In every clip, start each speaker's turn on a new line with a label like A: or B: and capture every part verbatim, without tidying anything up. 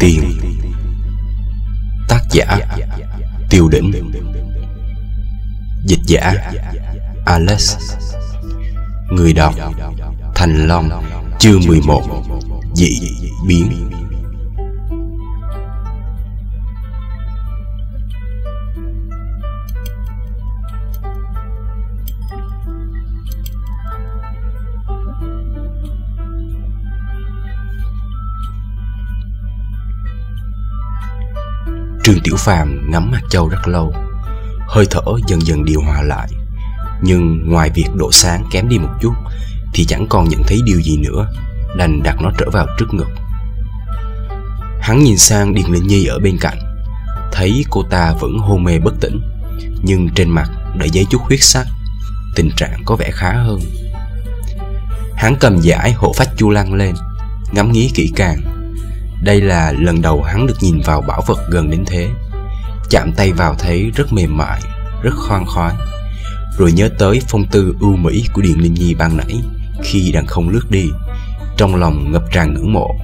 A: tiền. Tác giả Tiêu Đỉnh. Dịch giả Alex. Người đọc Thành Long. Chương mười một. Dị biến. Trương Tiểu Phàm ngắm hạt châu rất lâu, hơi thở dần dần điều hòa lại. Nhưng ngoài việc độ sáng kém đi một chút thì chẳng còn nhận thấy điều gì nữa, đành đặt nó trở vào trước ngực. Hắn nhìn sang Điền Linh Nhi ở bên cạnh, thấy cô ta vẫn hôn mê bất tỉnh, nhưng trên mặt đã giấy chút huyết sắc, tình trạng có vẻ khá hơn. Hắn cầm dải hộ phách chu lăng lên, ngắm nghía kỹ càng. Đây là lần đầu hắn được nhìn vào bảo vật gần đến thế. Chạm tay vào thấy rất mềm mại, rất khoan khoái. Rồi nhớ tới phong tư ưu mỹ của Điền Linh Nhi ban nãy khi đằng không lướt đi, trong lòng ngập tràn ngưỡng mộ.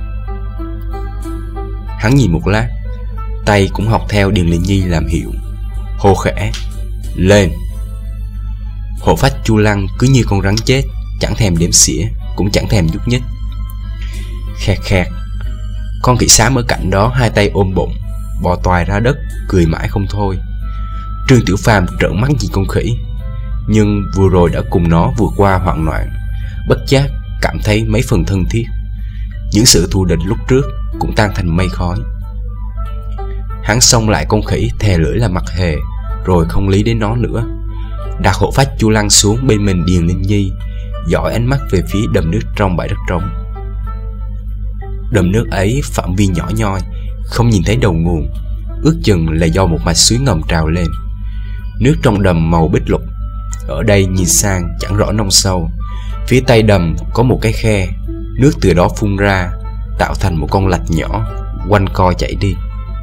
A: Hắn nhìn một lát, tay cũng học theo Điền Linh Nhi làm hiệu, hô khẽ: "Lên!" Hộ phách chu lăng cứ như con rắn chết, chẳng thèm đếm xỉa, cũng chẳng thèm nhúc nhích. Khẹt khẹt, con khỉ xám ở cạnh đó hai tay ôm bụng, bò toài ra đất, cười mãi không thôi. Trương Tiểu Phàm trợn mắt nhìn con khỉ, nhưng vừa rồi đã cùng nó vượt qua hoạn nạn, bất giác cảm thấy mấy phần thân thiết. Những sự thù địch lúc trước cũng tan thành mây khói. Hắn xông lại con khỉ, thè lưỡi là mặt hề, rồi không lý đến nó nữa. Đặt hộ phách chu lăng xuống bên mình Điền Linh Nhi, dõi ánh mắt về phía đầm nước trong bãi đất trống. Đầm nước ấy phạm vi nhỏ nhoi, không nhìn thấy đầu nguồn, ước chừng là do một mạch suối ngầm trào lên. Nước trong đầm màu bích lục, ở đây nhìn sang chẳng rõ nông sâu. Phía tay đầm có một cái khe, nước từ đó phun ra, tạo thành một con lạch nhỏ, quanh co chảy đi.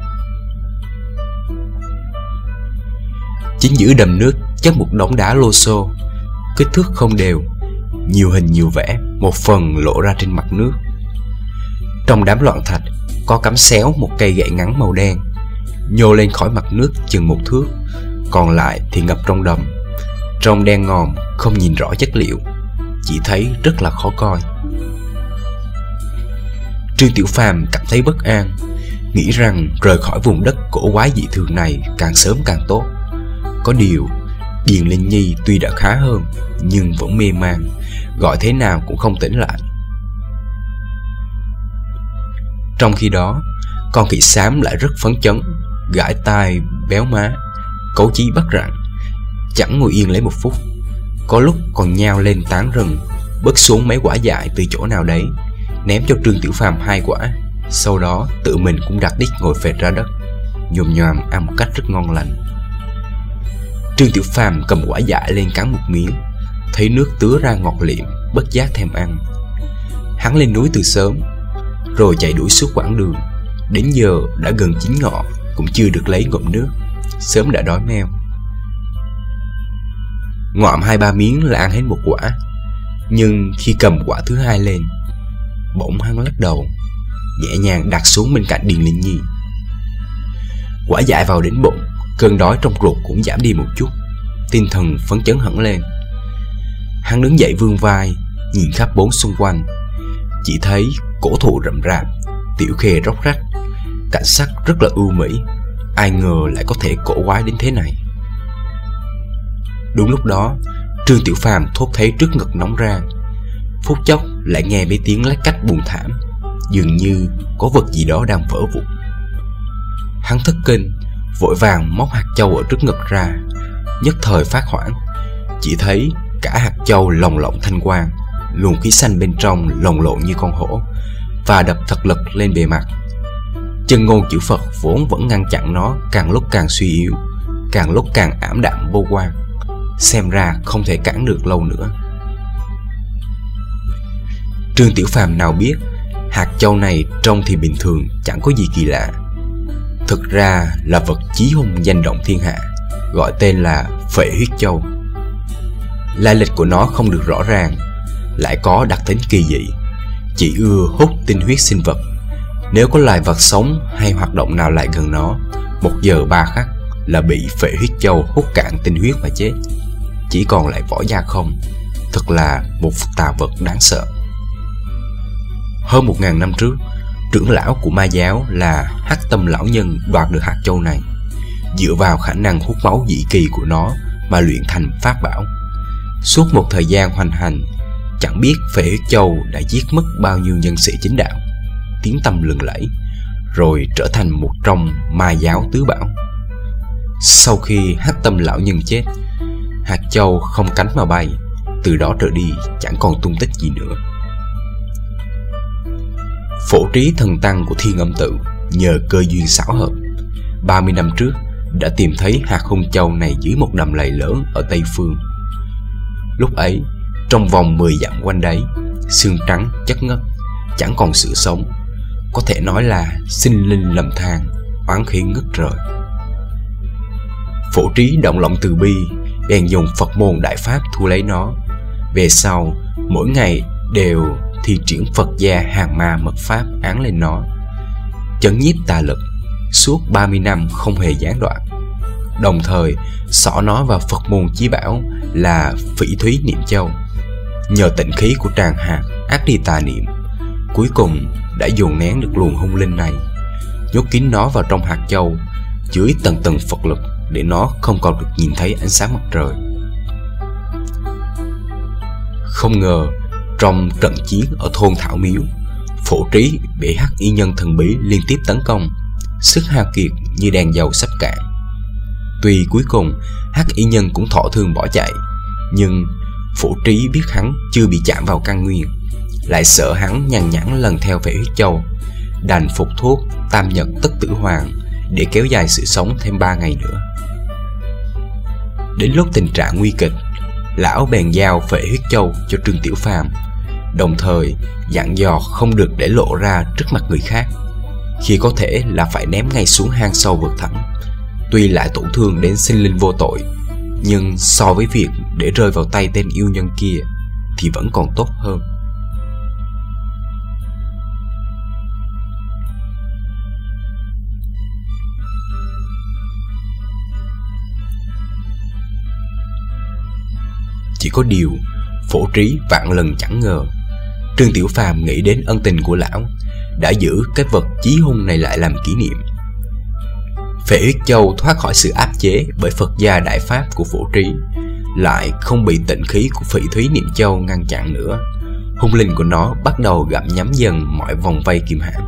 A: Chính giữa đầm nước chất một đống đá lô xô, kích thước không đều, nhiều hình nhiều vẽ, một phần lộ ra trên mặt nước. Trong đám loạn thạch có cắm xéo một cây gậy ngắn màu đen, nhô lên khỏi mặt nước chừng một thước, còn lại thì ngập trong đầm. Trong đen ngòm, không nhìn rõ chất liệu, chỉ thấy rất là khó coi. Trương Tiểu Phàm cảm thấy bất an, nghĩ rằng rời khỏi vùng đất cổ quái dị thường này càng sớm càng tốt. Có điều Điền Linh Nhi tuy đã khá hơn, nhưng vẫn mê man, gọi thế nào cũng không tỉnh lại. Trong khi đó, con khỉ xám lại rất phấn chấn, gãi tai béo má, cấu chí bắt rặn, chẳng ngồi yên lấy một phút. Có lúc còn nhao lên tán rừng, bớt xuống mấy quả dại từ chỗ nào đấy, ném cho Trương Tiểu Phàm hai quả. Sau đó tự mình cũng đặt đít ngồi phệt ra đất, nhồm nhoàm ăn một cách rất ngon lành. Trương Tiểu Phàm cầm quả dại lên cắn một miếng, thấy nước tứa ra ngọt liệm, bất giác thèm ăn. Hắn lên núi từ sớm, rồi chạy đuổi suốt quãng đường, đến giờ đã gần chín ngọ cũng chưa được lấy ngụm nước, sớm đã đói meo. Ngoạm hai ba miếng là ăn hết một quả, nhưng khi cầm quả thứ hai lên, bỗng hắn lắc đầu, nhẹ nhàng đặt xuống bên cạnh Điền Linh Nhi. Quả dại vào đến bụng, cơn đói trong ruột cũng giảm đi một chút, tinh thần phấn chấn hẳn lên. Hắn đứng dậy vươn vai, nhìn khắp bốn xung quanh, chỉ thấy cổ thụ rậm rạp, tiểu khê róc rách, cảnh sắc rất là ưu mỹ. Ai ngờ lại có thể cổ quái đến thế này. Đúng lúc đó, Trương Tiểu Phàm thốt thấy trước ngực nóng rang, phút chốc lại nghe mấy tiếng lách cách buồn thảm, dường như có vật gì đó đang vỡ vụn. Hắn thất kinh, vội vàng móc hạt châu ở trước ngực ra, nhất thời phát hoảng, chỉ thấy cả hạt châu lồng lộng thanh quang, luồng khí xanh bên trong lồng lộn như con hổ, và đập thật lực lên bề mặt. Chân ngôn chữ Phật vốn vẫn ngăn chặn nó càng lúc càng suy yếu, càng lúc càng ảm đạm vô quang, xem ra không thể cản được lâu nữa. Trương Tiểu Phàm nào biết hạt châu này trông thì bình thường, chẳng có gì kỳ lạ. Thực ra là vật chí hung danh động thiên hạ, gọi tên là Phệ Huyết Châu. Lai lịch của nó không được rõ ràng, lại có đặc tính kỳ dị, chỉ ưa hút tinh huyết sinh vật, Nếu có loài vật sống hay hoạt động nào lại gần nó, một giờ ba khắc là bị phệ huyết châu hút cạn tinh huyết mà chết, chỉ còn lại vỏ da không. Thật là một tà vật đáng sợ. Hơn một ngàn năm trước, trưởng lão của ma giáo là Hắc Tâm lão nhân đoạt được hạt châu này, dựa vào khả năng hút máu dị kỳ của nó mà luyện thành pháp bảo. Suốt một thời gian hoành hành, chẳng biết phệ huyết châu đã giết mất bao nhiêu nhân sĩ chính đạo, tiếng tăm lừng lẫy, rồi trở thành một trong ma giáo tứ bảo. Sau khi Hắc Tâm lão nhân chết, hạt châu không cánh mà bay, từ đó trở đi chẳng còn tung tích gì nữa. Phổ Trí thần tăng của Thiên Âm Tự nhờ cơ duyên xảo hợp, ba mươi năm trước đã tìm thấy hạt hung châu này dưới một đầm lầy lớn ở Tây Phương. Lúc ấy, trong vòng mười dặm quanh đấy, xương trắng chất ngất, chẳng còn sự sống, có thể nói là sinh linh lầm than, oán khí ngất trời. Phổ Trí động lòng từ bi, bèn dùng Phật môn đại pháp thu lấy nó. Về sau, mỗi ngày đều thi triển Phật gia hàng ma mật pháp án lên nó, chấn nhiếp tà lực suốt ba mươi năm không hề gián đoạn. Đồng thời xỏ nó vào Phật môn chí bảo là Phỉ Thúy Niệm Châu. Nhờ tịnh khí của tràng hạt áp đi tà niệm, cuối cùng đã dồn nén được luồng hung linh này, nhốt kín nó vào trong hạt châu, dưới tầng tầng Phật lực để nó không còn được nhìn thấy ánh sáng mặt trời. Không ngờ trong trận chiến ở thôn Thảo Miếu, Phổ Trí bị Hắc Y Nhân thần bí liên tiếp tấn công, sức hao kiệt như đèn dầu sắp cạn. Tuy cuối cùng Hắc Y Nhân cũng thọ thương bỏ chạy, nhưng Phổ Trí biết hắn chưa bị chạm vào căn nguyên, lại sợ hắn nhàn nhãn lần theo phệ huyết châu, đành phục thuốc tam nhật tất tử hoàng để kéo dài sự sống thêm ba ngày nữa. Đến lúc tình trạng nguy kịch, lão bèn giao phệ huyết châu cho Trương Tiểu Phàm, đồng thời dặn dò không được để lộ ra trước mặt người khác, khi có thể là phải ném ngay xuống hang sâu vực thẳm. Tuy lại tổn thương đến sinh linh vô tội, nhưng so với việc để rơi vào tay tên yêu nhân kia thì vẫn còn tốt hơn. Chỉ có điều Phổ Trí vạn lần chẳng ngờ Trương Tiểu Phàm nghĩ đến ân tình của lão, đã giữ cái vật chí hung này lại làm kỷ niệm. Phệ huyết châu thoát khỏi sự áp chế bởi Phật gia đại pháp của Phổ Trí, lại không bị tịnh khí của Phỉ Thúy Niệm Châu ngăn chặn nữa. Hung linh của nó bắt đầu gặm nhắm dần mọi vòng vây kiềm hãm.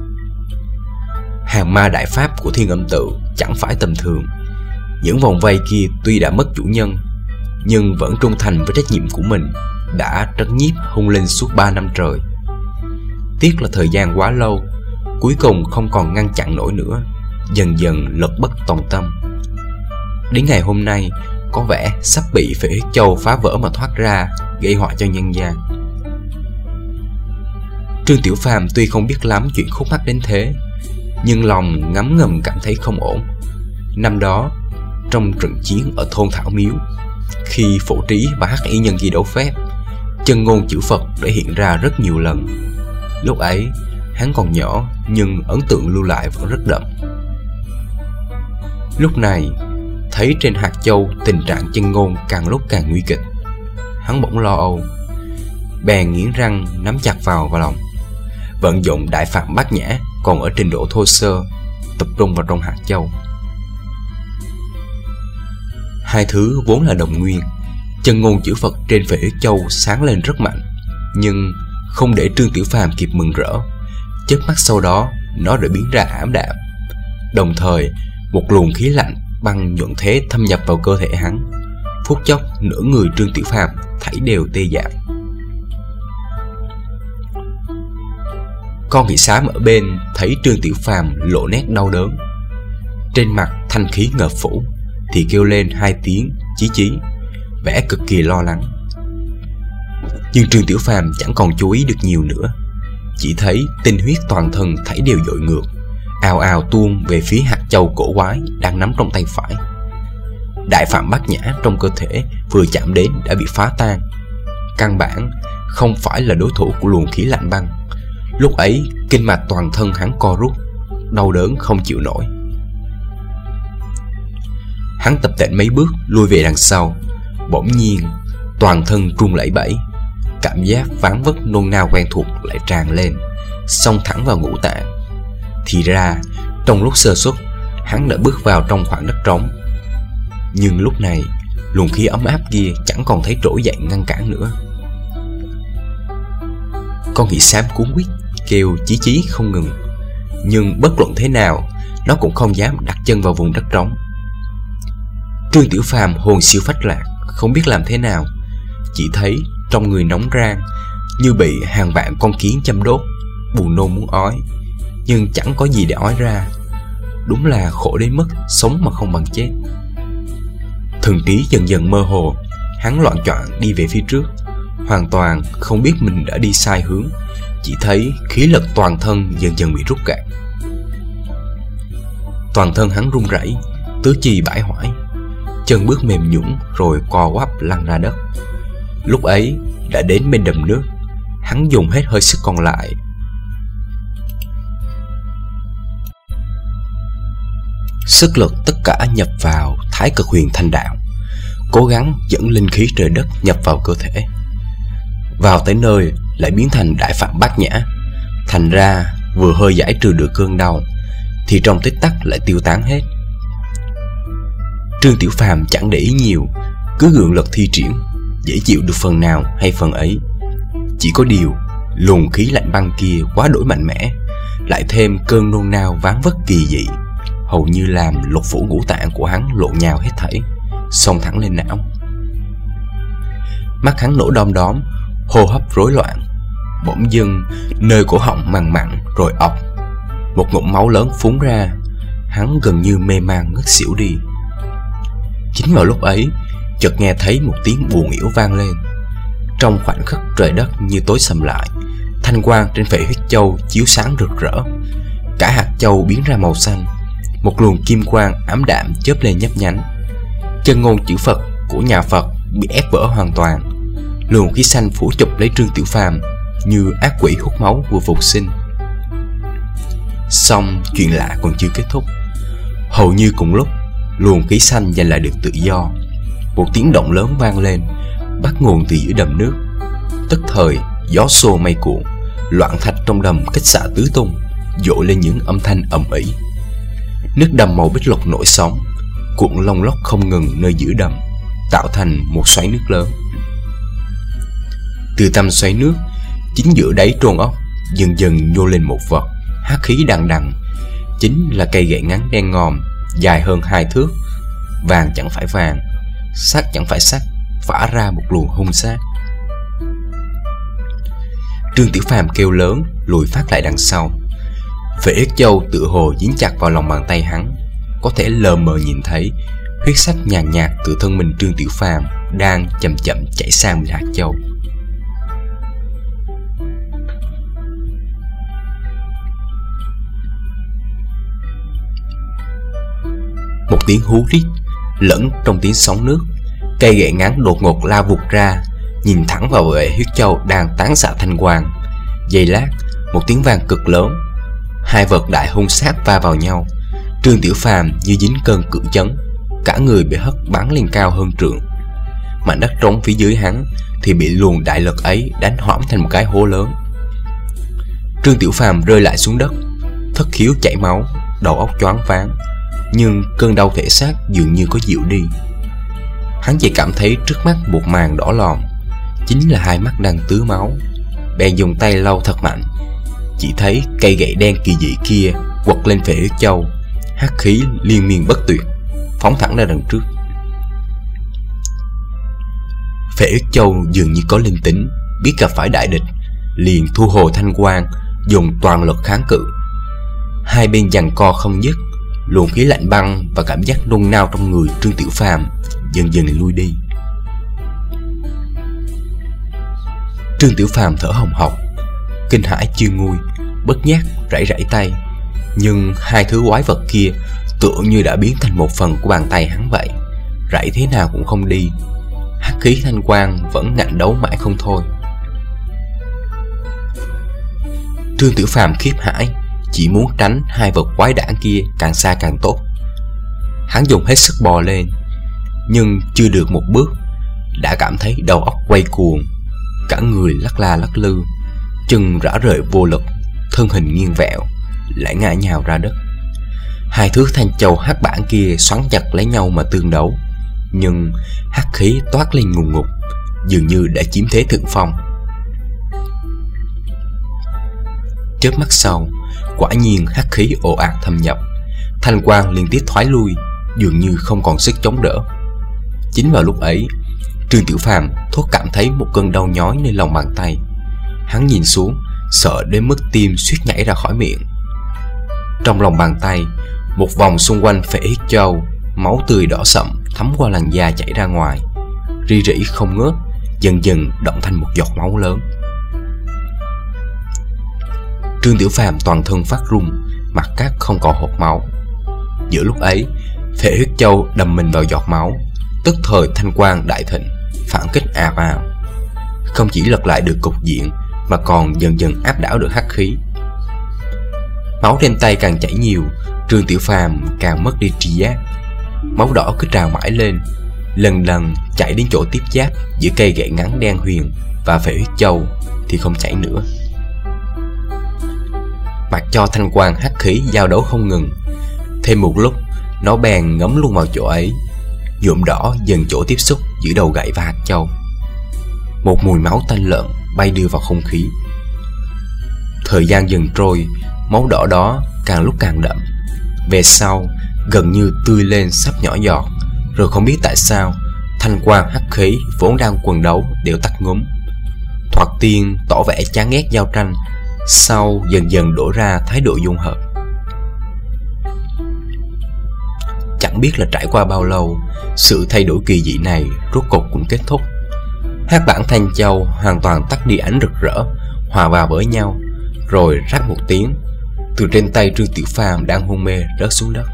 A: Hàng ma đại pháp của Thiên Âm Tự chẳng phải tầm thường. Những vòng vây kia tuy đã mất chủ nhân, nhưng vẫn trung thành với trách nhiệm của mình, đã trấn nhiếp hung linh suốt ba năm trời. Tiếc là thời gian quá lâu, cuối cùng không còn ngăn chặn nổi nữa, dần dần lực bất tòng tâm. Đến ngày hôm nay, có vẻ sắp bị phệ huyết châu phá vỡ mà thoát ra, gây họa cho nhân gian. Trương Tiểu Phàm tuy không biết lắm chuyện khúc mắc đến thế, nhưng lòng ngấm ngầm cảm thấy không ổn. Năm đó, trong trận chiến ở thôn Thảo Miếu, khi Phổ Trí và Hắc Y Nhân kia đấu phép, chân ngôn chữ Phật đã hiện ra rất nhiều lần. Lúc ấy, hắn còn nhỏ, nhưng ấn tượng lưu lại vẫn rất đậm. Lúc này, thấy trên hạt châu tình trạng chân ngôn càng lúc càng nguy kịch, hắn bỗng lo âu, bèn nghiến răng nắm chặt vào vào lòng, vận dụng đại phạm bát nhã còn ở trình độ thô sơ, tập trung vào trong hạt châu. Hai thứ vốn là đồng nguyên, chân ngôn chữ Phật trên phệ huyết châu sáng lên rất mạnh, nhưng không để Trương Tiểu Phàm kịp mừng rỡ. Chớp mắt sau đó, nó đã biến ra ảm đạm. Đồng thời, một luồng khí lạnh băng nhuận thế thâm nhập vào cơ thể hắn. Phút chốc, nửa người Trương Tiểu Phàm thảy đều tê dại. Con khỉ xám ở bên thấy Trương Tiểu Phàm lộ nét đau đớn, trên mặt thanh khí ngập phủ, thì kêu lên hai tiếng chí chí, vẻ cực kỳ lo lắng. Nhưng Trương Tiểu Phàm chẳng còn chú ý được nhiều nữa, chỉ thấy tinh huyết toàn thân thảy đều dội ngược, ào ào tuôn về phía hạt châu cổ quái đang nắm trong tay phải. Đại phạm bát nhã trong cơ thể vừa chạm đến đã bị phá tan, căn bản không phải là đối thủ của luồng khí lạnh băng. Lúc ấy kinh mạch toàn thân hắn co rút, đau đớn không chịu nổi. Hắn tập tễnh mấy bước lui về đằng sau. Bỗng nhiên toàn thân run lẩy bẩy, cảm giác ván vất nôn nao quen thuộc lại tràn lên, xông thẳng vào ngũ tạng. Thì ra trong lúc sơ suất, hắn đã bước vào trong khoảng đất trống. Nhưng lúc này luồng khí ấm áp kia chẳng còn thấy trỗi dậy ngăn cản nữa. Con khỉ xám cuống quýt kêu chí chí không ngừng, nhưng bất luận thế nào nó cũng không dám đặt chân vào vùng đất trống. Trương Tiểu Phàm hồn siêu phách lạc, không biết làm thế nào, chỉ thấy trong người nóng rang như bị hàng vạn con kiến châm đốt, buồn nôn muốn ói, nhưng chẳng có gì để ói ra. Đúng là khổ đến mức sống mà không bằng chết. Thần trí dần dần mơ hồ, hắn loạng choạng đi về phía trước, hoàn toàn không biết mình đã đi sai hướng, chỉ thấy khí lực toàn thân dần dần bị rút cạn. Toàn thân hắn run rẩy, tứ chi bãi hoại, chân bước mềm nhũn rồi co quắp lăn ra đất. Lúc ấy đã đến bên đầm nước, hắn dùng hết hơi sức còn lại. Sức lực tất cả nhập vào Thái Cực Huyền Thanh Đạo, cố gắng dẫn linh khí trời đất nhập vào cơ thể. Vào tới nơi lại biến thành đại phạm bát nhã, thành ra vừa hơi giải trừ được cơn đau thì trong tích tắc lại tiêu tán hết. Trương Tiểu Phàm chẳng để ý nhiều, cứ gượng lực thi triển, dễ chịu được phần nào hay phần ấy. Chỉ có điều luồng khí lạnh băng kia quá đổi mạnh mẽ, lại thêm cơn nôn nao ván vất kỳ dị, hầu như làm lục phủ ngũ tạng của hắn lộn nhào hết thảy, xông thẳng lên não. Mắt hắn nổ đom đóm, hô hấp rối loạn. Bỗng dưng nơi cổ họng mằn mặn rồi ọc, một ngụm máu lớn phún ra. Hắn gần như mê man ngất xỉu đi. Chính vào lúc ấy, chợt nghe thấy một tiếng buồn yểu vang lên. Trong khoảnh khắc trời đất như tối sầm lại, thanh quang trên phệ huyết châu chiếu sáng rực rỡ, cả hạt châu biến ra màu xanh. Một luồng kim quang ám đạm chớp lên nhấp nhánh. Chân ngôn chữ Phật của nhà Phật bị ép vỡ hoàn toàn. Luồng khí xanh phủ chụp lấy Trương Tiểu Phàm như ác quỷ hút máu vừa phục sinh. Song chuyện lạ còn chưa kết thúc. Hầu như cùng lúc, luồng khí xanh giành lại được tự do. Một tiếng động lớn vang lên, bắt nguồn từ giữa đầm nước. Tức thời gió xô mây cuộn, loạn thạch trong đầm kích xạ tứ tung, dội lên những âm thanh ầm ĩ. Nước đầm màu bích lục nổi sóng, cuộn lông lốc không ngừng nơi giữa đầm, tạo thành một xoáy nước lớn. Từ tâm xoáy nước, chính giữa đáy trôn ốc dần dần nhô lên một vật hắc khí đằng đằng. Chính là cây gậy ngắn đen ngòm, dài hơn hai thước, vàng chẳng phải vàng, sắt chẳng phải sắt, phả ra một luồng hung sát. Trương Tiểu Phàm kêu lớn, lùi phát lại đằng sau. Phệ huyết châu tựa hồ dính chặt vào lòng bàn tay hắn, có thể lờ mờ nhìn thấy huyết sắc nhàn nhạt từ thân mình Trương Tiểu Phàm đang chậm chậm chảy sang bên hạt châu. Một tiếng hú rít lẫn trong tiếng sóng nước, cây gậy ngắn đột ngột lao vụt ra, nhìn thẳng vào vệ huyết châu đang tán xạ thanh quang. Giây lát, một tiếng vang cực lớn, hai vật đại hung sát va vào nhau. Trương Tiểu Phàm như dính cơn cự chấn, cả người bị hất bắn lên cao hơn trượng. Mảnh đất trống phía dưới hắn thì bị luồng đại lực ấy đánh hõm thành một cái hố lớn. Trương Tiểu Phàm rơi lại xuống đất, thất khiếu chảy máu, đầu óc choáng váng, nhưng cơn đau thể xác dường như có dịu đi. Hắn chỉ cảm thấy trước mắt một màn đỏ lòm, chính là hai mắt đang tứ máu. Bèn dùng tay lau thật mạnh, chỉ thấy cây gậy đen kỳ dị kia quật lên phệ huyết châu, hắc khí liên miên bất tuyệt, phóng thẳng ra đằng trước. Phệ huyết châu dường như có linh tính, biết gặp phải đại địch, liền thu hồi thanh quang, dùng toàn lực kháng cự. Hai bên giằng co không dứt, luồng khí lạnh băng và cảm giác nôn nao trong người Trương Tiểu Phàm dần dần lui đi. Trương Tiểu Phàm thở hồng hộc, kinh hãi chưa nguôi, bất giác rảy rảy tay, nhưng hai thứ quái vật kia tựa như đã biến thành một phần của bàn tay hắn vậy, rảy thế nào cũng không đi. Hắc khí thanh quang vẫn ngạnh đấu mãi không thôi. Trương Tiểu Phàm khiếp hãi, chỉ muốn tránh hai vật quái đản kia càng xa càng tốt. Hắn dùng hết sức bò lên, nhưng chưa được một bước đã cảm thấy đầu óc quay cuồng, cả người lắc la lắc lư, chân rã rời vô lực, thân hình nghiêng vẹo, lại ngã nhào ra đất. Hai thước thanh châu hắc bản kia xoắn chặt lấy nhau mà tương đấu, nhưng hắc khí toát lên ngùn ngụt, dường như đã chiếm thế thượng phong. Chớp mắt sau, quả nhiên hắc khí ồ ạt thâm nhập, thanh quang liên tiếp thoái lui, dường như không còn sức chống đỡ. Chính vào lúc ấy, Trương Tiểu Phàm thốt cảm thấy một cơn đau nhói nơi lòng bàn tay. Hắn nhìn xuống, sợ đến mức tim suýt nhảy ra khỏi miệng. Trong lòng bàn tay, một vòng xung quanh phệ huyết châu, máu tươi đỏ sậm thấm qua làn da chảy ra ngoài, rỉ rỉ không ngớt, dần dần đọng thành một giọt máu lớn. Trương Tiểu Phàm toàn thân phát run, mặt cát không còn hột máu. Giữa lúc ấy, phệ huyết châu đâm mình vào giọt máu, tức thời thanh quang đại thịnh, phản kích ào ào, không chỉ lật lại được cục diện mà còn dần dần áp đảo được hắc khí. Máu trên tay càng chảy nhiều, Trương Tiểu Phàm càng mất đi tri giác. Máu đỏ cứ trào mãi lên, lần lần chảy đến chỗ tiếp giáp giữa cây gậy ngắn đen huyền và phệ huyết châu thì không chảy nữa. Mặc cho thanh quang hắc khí giao đấu không ngừng, thêm một lúc nó bèn ngấm luôn vào chỗ ấy, nhuộm đỏ dần chỗ tiếp xúc giữa đầu gậy và hạt châu. Một mùi máu tanh lợn bay đưa vào không khí. Thời gian dần trôi, máu đỏ đó càng lúc càng đậm, về sau gần như tươi lên sắp nhỏ giọt. Rồi không biết tại sao, thanh quang hắc khí vốn đang quần đấu đều tắt ngúm. Thoạt tiên tỏ vẻ chán ghét giao tranh, sau dần dần đổ ra thái độ dung hợp. Chẳng biết là trải qua bao lâu, sự thay đổi kỳ dị này rốt cục cũng kết thúc. Hắc bản thanh châu hoàn toàn tắt đi ánh rực rỡ, hòa vào với nhau, rồi rắc một tiếng, từ trên tay Trương Tiểu Phàm đang hôn mê rớt xuống đất.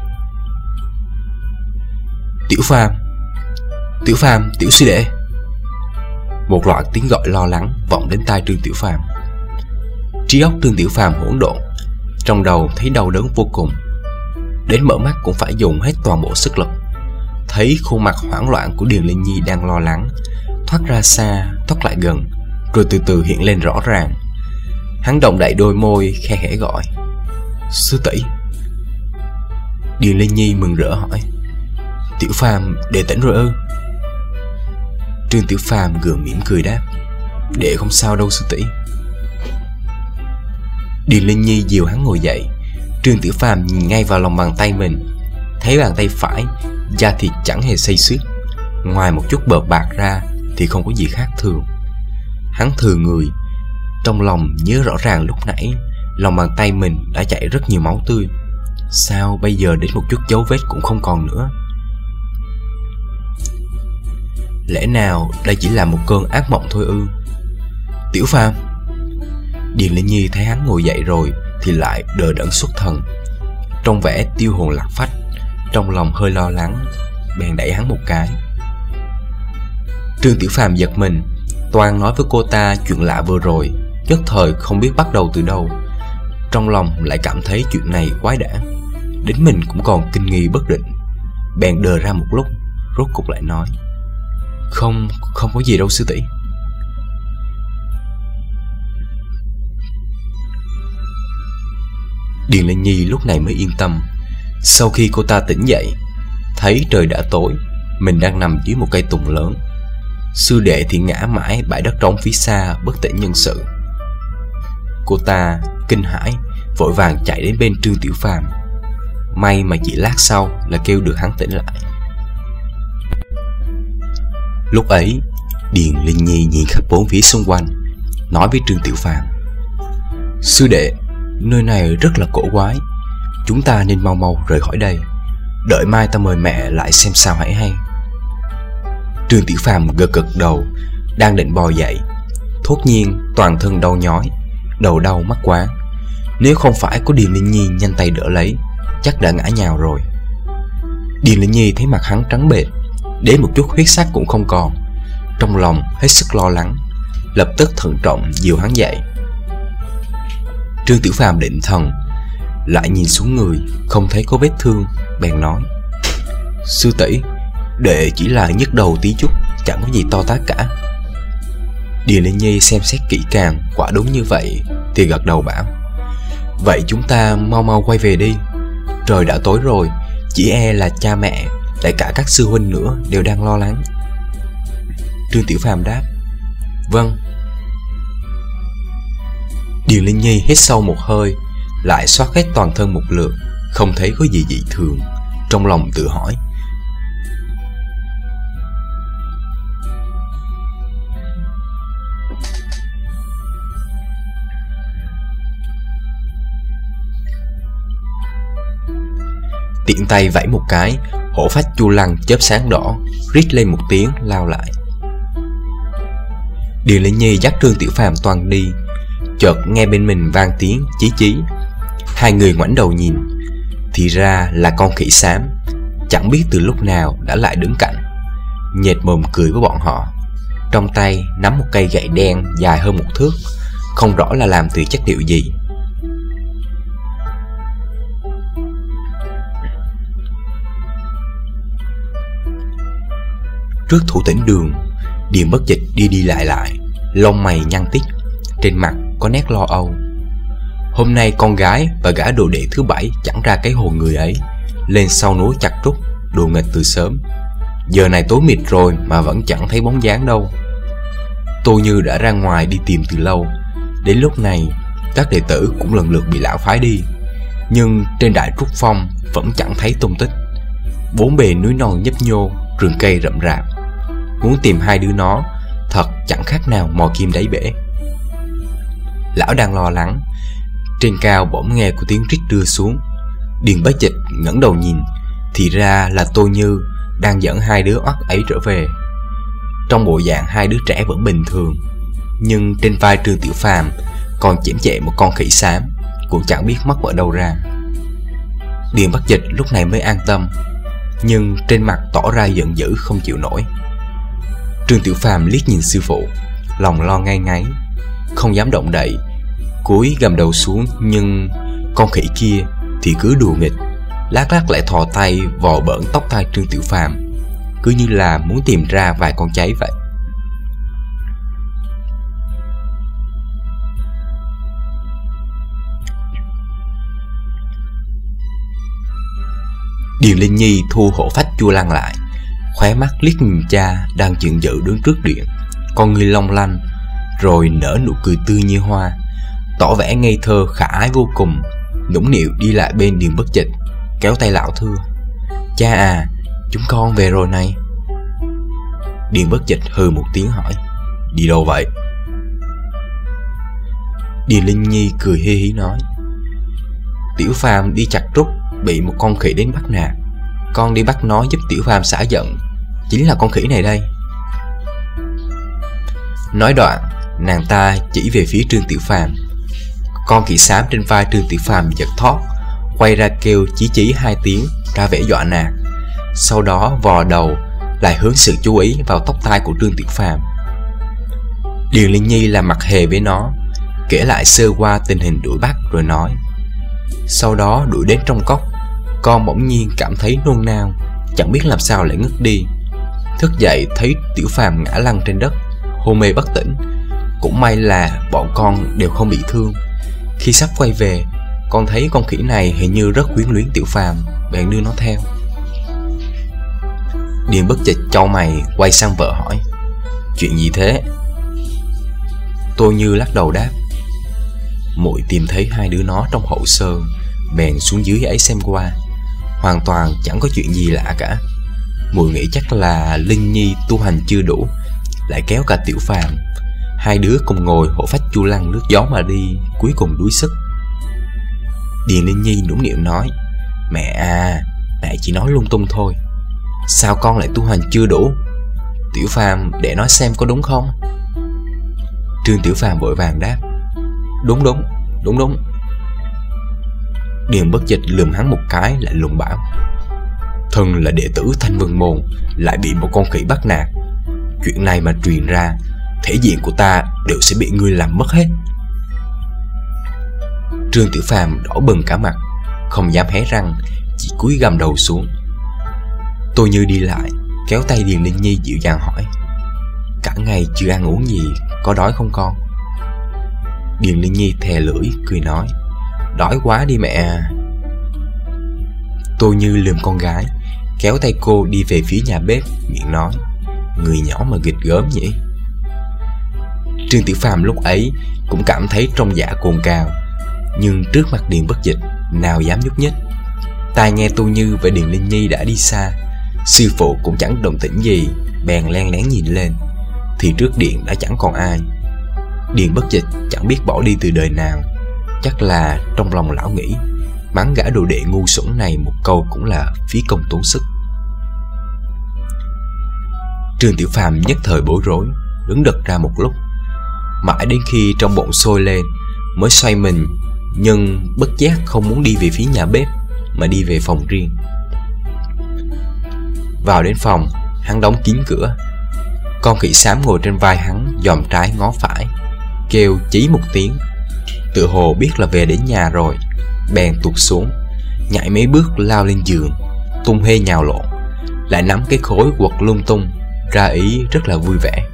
A: Tiểu Phàm, Tiểu Phàm, tiểu sư đệ. Một loạt tiếng gọi lo lắng vọng đến tai Trương Tiểu Phàm. Trí óc Trương Tiểu Phàm hỗn độn, trong đầu thấy đau đớn vô cùng, đến mở mắt cũng phải dùng hết toàn bộ sức lực. Thấy khuôn mặt hoảng loạn của Điền Linh Nhi đang lo lắng, thoát ra xa, thoát lại gần, rồi từ từ hiện lên rõ ràng. Hắn động đậy đôi môi, khe khẽ gọi: Sư tỷ. Điền Linh Nhi mừng rỡ hỏi: Tiểu Phàm, đệ tỉnh rồi ư? Trương Tiểu Phàm gượng mỉm cười đáp: Đệ không sao đâu sư tỷ. Điền Linh Nhi dìu hắn ngồi dậy. Trương Tiểu Phàm nhìn ngay vào lòng bàn tay mình, thấy bàn tay phải da thịt chẳng hề xây xước, ngoài một chút bợt bạc ra thì không có gì khác thường. Hắn thừa người, trong lòng nhớ rõ ràng lúc nãy lòng bàn tay mình đã chảy rất nhiều máu tươi, sao bây giờ đến một chút dấu vết cũng không còn nữa? Lẽ nào đây chỉ là một cơn ác mộng thôi ư? Tiểu Phàm. Điền Linh Nhi thấy hắn ngồi dậy rồi thì lại đờ đẫn xuất thần, trong vẻ tiêu hồn lạc phách, trong lòng hơi lo lắng, bèn đẩy hắn một cái. Trương Tiểu Phàm giật mình, toan nói với cô ta chuyện lạ vừa rồi, nhất thời không biết bắt đầu từ đâu. Trong lòng lại cảm thấy chuyện này quái đản, đến mình cũng còn kinh nghi bất định, bèn đờ ra một lúc, rốt cục lại nói: Không, không có gì đâu sư tỷ. Điền Linh Nhi lúc này mới yên tâm. Sau khi cô ta tỉnh dậy, thấy trời đã tối, mình đang nằm dưới một cây tùng lớn, sư đệ thì ngã mãi bãi đất trống phía xa bất tỉnh nhân sự. Cô ta kinh hãi, vội vàng chạy đến bên Trương Tiểu Phàm. May mà chỉ lát sau là kêu được hắn tỉnh lại. Lúc ấy, Điền Linh Nhi nhìn khắp bốn phía xung quanh, nói với Trương Tiểu Phàm: Sư đệ, nơi này rất là cổ quái, chúng ta nên mau mau rời khỏi đây, đợi mai ta mời mẹ lại xem sao hãy hay. Trương Tiểu Phàm gật gật đầu, đang định bò dậy, thốt nhiên toàn thân đau nhói, đầu đau mắt quá. Nếu không phải có Điền Linh Nhi nhanh tay đỡ lấy, chắc đã ngã nhào rồi. Điền Linh Nhi thấy mặt hắn trắng bệch, đến một chút huyết sắc cũng không còn, trong lòng hết sức lo lắng, lập tức thận trọng dìu hắn dậy. Trương Tiểu Phàm định thần, lại nhìn xuống người, không thấy có vết thương, bèn nói: sư tỷ, đệ chỉ là nhức đầu tí chút, chẳng có gì to tát cả. Điền Linh Nhi xem xét kỹ càng, quả đúng như vậy, thì gật đầu bảo: vậy chúng ta mau mau quay về đi, trời đã tối rồi, chỉ e là cha mẹ, lại cả các sư huynh nữa đều đang lo lắng. Trương Tiểu Phàm đáp: vâng. Điền Linh Nhi hít sâu một hơi, lại xoát hết toàn thân một lượt, không thấy có gì dị thường, trong lòng tự hỏi: tiện tay vẫy một cái, hổ phách Chu Lăng chớp sáng đỏ, rít lên một tiếng lao lại. Điền Linh Nhi dắt Trương Tiểu Phàm toan đi, chợt nghe bên mình vang tiếng chí chí. Hai người ngoảnh đầu nhìn, thì ra là con khỉ xám, chẳng biết từ lúc nào đã lại đứng cạnh, nhếch mồm cười với bọn họ, trong tay nắm một cây gậy đen dài hơn một thước, không rõ là làm từ chất liệu gì. Trước thủ tĩnh đường, Điền Bất Dịch đi đi lại lại, lông mày nhăn tít, trên mặt có nét lo âu. Hôm nay con gái và gã đồ đệ thứ bảy chẳng ra cái hồn người ấy, lên sau núi chặt trúc, đùa nghịch từ sớm. Giờ này tối mịt rồi mà vẫn chẳng thấy bóng dáng đâu. Tô Như đã ra ngoài đi tìm từ lâu, đến lúc này các đệ tử cũng lần lượt bị lão phái đi, nhưng trên Đại Trúc Phong vẫn chẳng thấy tung tích. Bốn bề núi non nhấp nhô, rừng cây rậm rạp, muốn tìm hai đứa nó thật chẳng khác nào mò kim đáy bể. Lão đang lo lắng, trên cao bỗng nghe có tiếng rít đưa xuống. Điền Bất Dịch ngẩng đầu nhìn, thì ra là Tô Như đang dẫn hai đứa oắt ấy trở về. Trong bộ dạng hai đứa trẻ vẫn bình thường, nhưng trên vai Trương Tiểu Phàm còn chễm chệ một con khỉ xám, cũng chẳng biết mất ở đâu ra. Điền Bất Dịch lúc này mới an tâm, nhưng trên mặt tỏ ra giận dữ không chịu nổi. Trương Tiểu Phàm liếc nhìn sư phụ, lòng lo ngay ngáy, không dám động đậy, cúi gầm đầu xuống. Nhưng con khỉ kia thì cứ đùa nghịch, lát lát lại thò tay vò bỡn tóc tai Trương Tiểu Phàm, cứ như là muốn tìm ra vài con cháy vậy. Điền Linh Nhi thu hổ phách Chu Lăng lại, khóe mắt liếc nhìn cha đang giận dữ đứng trước điện, con ngươi long lanh, rồi nở nụ cười tươi như hoa, tỏ vẻ ngây thơ khả ái vô cùng, nũng nịu đi lại bên Điền Bất Dịch, kéo tay lão thưa: cha à, chúng con về rồi này. Điền Bất Dịch hừ một tiếng hỏi: đi đâu vậy? Điền Linh Nhi cười hi hí nói: Tiểu Phàm đi chặt trúc, bị một con khỉ đến bắt nạt, con đi bắt nó giúp Tiểu Phàm xả giận, chính là con khỉ này đây. Nói đoạn, nàng ta chỉ về phía Trương Tiểu Phàm. Con khỉ xám trên vai Trương Tiểu Phàm giật thót, quay ra kêu chí chí hai tiếng, ra vẻ dọa nạt, sau đó vò đầu lại hướng sự chú ý vào tóc tai của Trương Tiểu Phàm. Điền Linh Nhi làm mặt hề với nó, kể lại sơ qua tình hình đuổi bắt rồi nói: sau đó đuổi đến trong cốc, con bỗng nhiên cảm thấy nôn nao, chẳng biết làm sao lại ngất đi. Thức dậy thấy Tiểu Phàm ngã lăn trên đất, hôn mê bất tỉnh. Cũng may là bọn con đều không bị thương. Khi sắp quay về, con thấy con khỉ này hình như rất quyến luyến Tiểu Phàm, bèn đưa nó theo. Điền Bất Dịch chau mày quay sang vợ hỏi: chuyện gì thế? Tô Như lắc đầu đáp: muội tìm thấy hai đứa nó trong hậu sơn, bèn xuống dưới ấy xem qua, hoàn toàn chẳng có chuyện gì lạ cả. Muội nghĩ chắc là Linh Nhi tu hành chưa đủ, lại kéo cả Tiểu Phàm, hai đứa cùng ngồi hổ phách Chu Lăng nước gió mà đi, cuối cùng đuối sức. Điền Linh Nhi nũng nịu nói: mẹ à, mẹ chỉ nói lung tung thôi. Sao con lại tu hành chưa đủ? Tiểu Phàm để nói xem có đúng không? Trương Tiểu Phàm vội vàng đáp: đúng đúng, đúng đúng. Điền Bất Dịch lườm hắn một cái lại lùng bảo: thân là đệ tử Thanh Vân Môn, lại bị một con khỉ bắt nạt, chuyện này mà truyền ra, thể diện của ta đều sẽ bị ngươi làm mất hết. Trương Tiểu Phàm đỏ bừng cả mặt, không dám hé răng, chỉ cúi gằm đầu xuống. Tôi Như đi lại, kéo tay Điền Linh Nhi dịu dàng hỏi: Cả ngày chưa ăn uống gì, có đói không con? Điền Linh Nhi thè lưỡi, cười nói: Đói quá đi mẹ à. Tôi Như lườm con gái, kéo tay cô đi về phía nhà bếp, miệng nói: Người nhỏ mà nghịch gớm nhỉ. Trương Tiểu Phàm lúc ấy cũng cảm thấy trong dạ cồn cào, nhưng trước mặt Điền Bất Dịch nào dám nhúc nhích. Tai nghe Tô Như và Điền Linh Nhi đã đi xa, sư phụ cũng chẳng động tĩnh gì, bèn len lén nhìn lên, thì trước điện đã chẳng còn ai. Điền Bất Dịch chẳng biết bỏ đi từ đời nào, chắc là trong lòng lão nghĩ mắng gã đồ đệ ngu xuẩn này một câu cũng là phí công tốn sức. Trương Tiểu Phàm nhất thời bối rối, đứng đật ra một lúc, mãi đến khi trong bụng sôi lên mới xoay mình, nhưng bất giác không muốn đi về phía nhà bếp mà đi về phòng riêng. Vào đến phòng, hắn đóng kín cửa. Con khỉ xám ngồi trên vai hắn, dòm trái ngó phải, kêu chí một tiếng, tựa hồ biết là về đến nhà rồi, bèn tụt xuống, nhảy mấy bước lao lên giường, tung hê nhào lộn, lại nắm cái khối quật lung tung, ra ý rất là vui vẻ.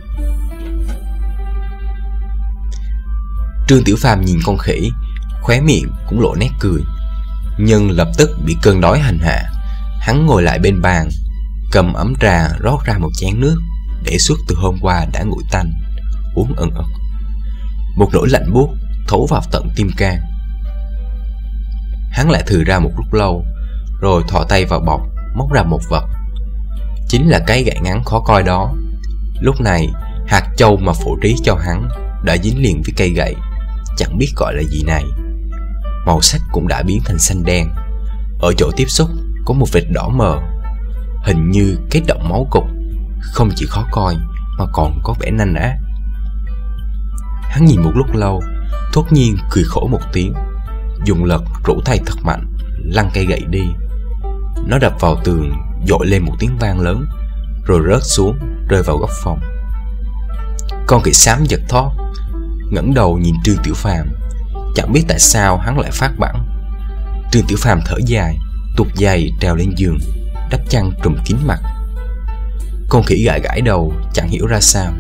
A: Trương Tiểu Phàm nhìn con khỉ, khóe miệng cũng lộ nét cười, nhưng lập tức bị cơn đói hành hạ. Hắn ngồi lại bên bàn, cầm ấm trà rót ra một chén nước để suốt từ hôm qua đã nguội tanh, uống ẩn ực. Một nỗi lạnh buốt thấu vào tận tim can. Hắn lại thừ ra một lúc lâu, rồi thò tay vào bọc, móc ra một vật. Chính là cái gậy ngắn khó coi đó. Lúc này hạt châu mà phổ trí cho hắn đã dính liền với cây gậy, chẳng biết gọi là gì này. Màu sắc cũng đã biến thành xanh đen. Ở chỗ tiếp xúc có một vệt đỏ mờ, hình như cái động máu cục, không chỉ khó coi mà còn có vẻ nanh ác. Hắn nhìn một lúc lâu, thốt nhiên cười khổ một tiếng, dùng lực rũ tay thật mạnh, lăn cây gậy đi. Nó đập vào tường, dội lên một tiếng vang lớn, rồi rớt xuống, rơi vào góc phòng. Con khỉ xám giật thót, ngẩng đầu nhìn Trương Tiểu Phàm, chẳng biết tại sao hắn lại phát bẵng. Trương Tiểu Phàm thở dài, tuột giày trèo lên giường, đắp chăn trùm kín mặt. Con khỉ gãi gãi đầu, chẳng hiểu ra sao.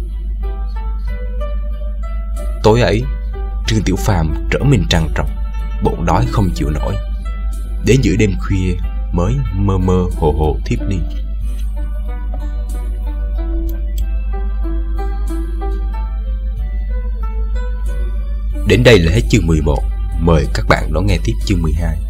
A: Tối ấy, Trương Tiểu Phàm trở mình trằn trọc, bụng đói không chịu nổi. Đến giữa đêm khuya mới mơ mơ hồ hồ thiếp đi. Đến đây là hết chương mười một. Mời các bạn đón nghe tiếp chương mười hai.